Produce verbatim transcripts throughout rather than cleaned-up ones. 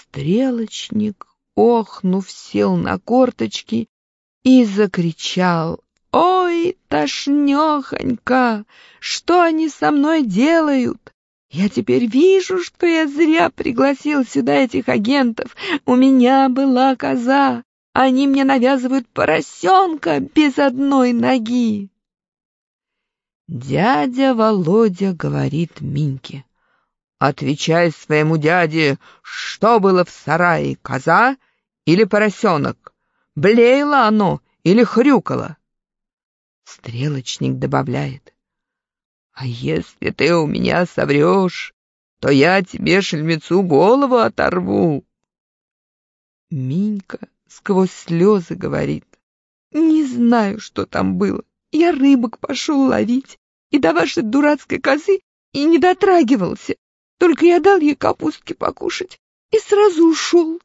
Стрелочник, охнув, сел на корточки и закричал: «Ой, тошнёхонько! Что они со мной делают? Я теперь вижу, что я зря пригласил сюда этих агентов. У меня была коза, они мне навязывают поросенка без одной ноги». Дядя Володя говорит Миньке: «Отвечай своему дяде, что было в сарае, коза или поросенок? Блеяло оно или хрюкало?» Стрелочник добавляет: «А если ты у меня соврешь, то я тебе, шельмецу, голову оторву». Минька сквозь слезы говорит: «Не знаю, что там было. Я рыбок пошел ловить, и до вашей дурацкой козы и не дотрагивался. Только я дал ей капустки покушать и сразу ушел».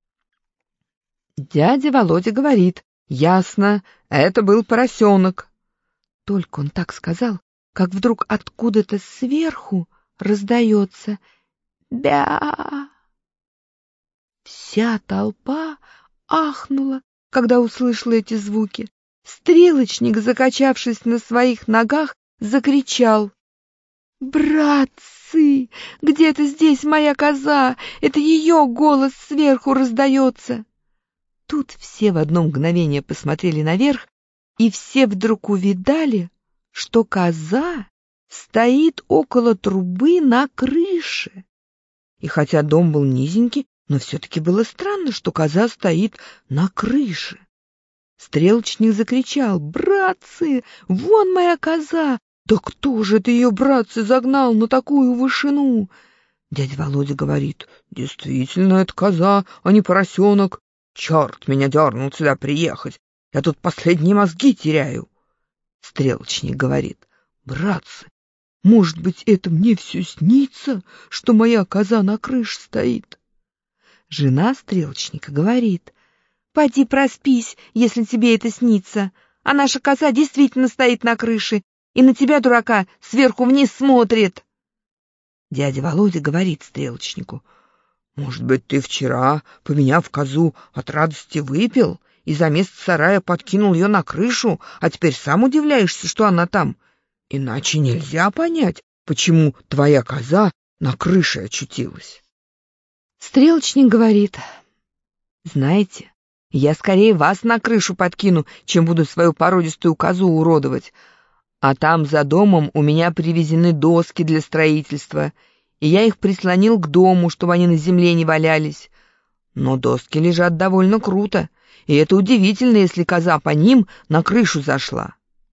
Дядя Володя говорит: «Ясно, это был поросенок». Только он так сказал, как вдруг откуда-то сверху раздается «бя». Вся толпа ахнула, когда услышала эти звуки. Стрелочник, закачавшись на своих ногах, закричал: «Братцы, где-то здесь моя коза, это ее голос сверху раздается». Тут все в одно мгновение посмотрели наверх, и все вдруг увидали, что коза стоит около трубы на крыше. И хотя дом был низенький, но все-таки было странно, что коза стоит на крыше. Стрелочник закричал: «Братцы, вон моя коза! Да кто же это ее, братцы, загнал на такую вышину?» Дядя Володя говорит: «Действительно, это коза, а не поросенок. Черт меня дернул сюда приехать, я тут последние мозги теряю». Стрелочник говорит: «Братцы, может быть, это мне все снится, что моя коза на крыше стоит?» Жена стрелочника говорит: «Поди проспись, если тебе это снится, а наша коза действительно стоит на крыше и на тебя, дурака, сверху вниз смотрит». Дядя Володя говорит стрелочнику: «Может быть, ты вчера, поменяв козу, от радости выпил и за место сарая подкинул ее на крышу, а теперь сам удивляешься, что она там? Иначе нельзя понять, почему твоя коза на крыше очутилась». Стрелочник говорит: «Знаете, я скорее вас на крышу подкину, чем буду свою породистую козу уродовать. А там за домом у меня привезены доски для строительства, и я их прислонил к дому, чтобы они на земле не валялись. Но доски лежат довольно круто, и это удивительно, если коза по ним на крышу зашла».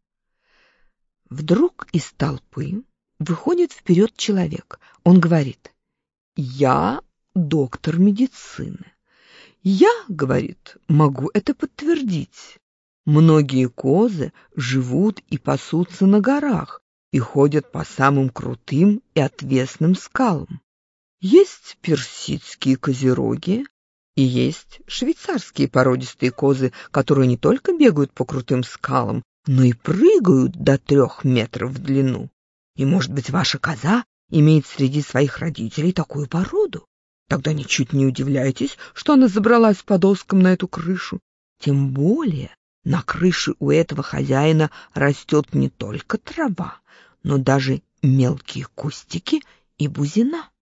Вдруг из толпы выходит вперед человек. Он говорит: «Я доктор медицины. Я, — говорит, — могу это подтвердить. Многие козы живут и пасутся на горах и ходят по самым крутым и отвесным скалам. Есть персидские козероги и есть швейцарские породистые козы, которые не только бегают по крутым скалам, но и прыгают до трех метров в длину. И, может быть, ваша коза имеет среди своих родителей такую породу? Тогда ничуть не удивляйтесь, что она забралась по доскам на эту крышу. Тем более на крыше у этого хозяина растет не только трава, но даже мелкие кустики и бузина».